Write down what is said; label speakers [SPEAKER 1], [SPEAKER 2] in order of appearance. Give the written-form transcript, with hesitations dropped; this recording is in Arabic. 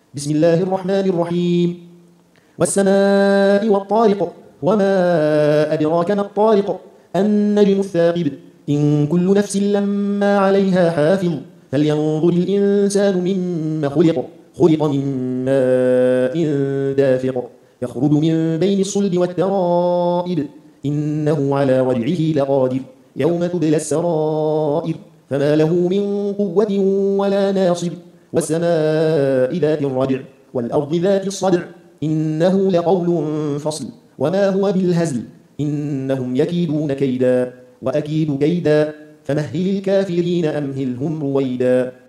[SPEAKER 1] بسم الله الرحمن الرحيم والسماء والطارق وما أدراك ما الطارق النجم الثاقب إن كل نفس لما عليها حافظ فلينظر الإنسان مما خلق من ماء دافق يخرج من بين الصلب والترائب إنه على رجعه لقادر يوم تبلى السرائر فما له من قوة ولا ناصر والسماء ذات الرجع والأرض ذات الصدع إنه لقول فصل وما هو بالهزل إنهم يكيدون كيدا وأكيد كيدا فمهل الكافرين أمهلهم رويدا